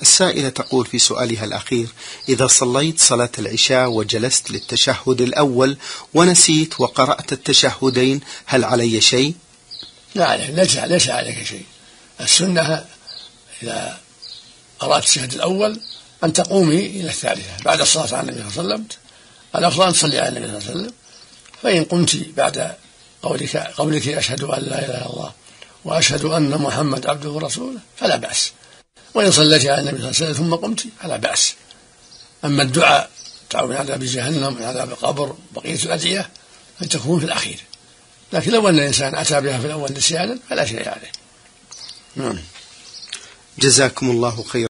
السائلة تقول في سؤالها الأخير: إذا صليت صلاة العشاء وجلست للتشهد الأول ونسيت وقرأت التشهدين هل علي شيء؟ لا، ليس عليك شيء. السنة إذا قرأت التشهد الأول أن تقومي إلى الثالثة بعد الصلاة على النبي صلى الله عليه وسلم. الأفضل أن تصلي على النبي صلى الله عليه وسلم. فإن قمت بعد قولك أشهد أن لا إله إلا الله وأشهد أن محمد عبده ورسوله فلا بأس. وإن صليت على النبي صلى الله عليه وسلم ثم قمت فلا بأس. أما الدعاء تعوذ من عذاب جهنم من عذاب القبر بقية الأدعية أن تكون في الأخير. لكن لو أن الإنسان أتى بها في الأول نسيانا فلا شيء عليه. جزاكم الله خيرا.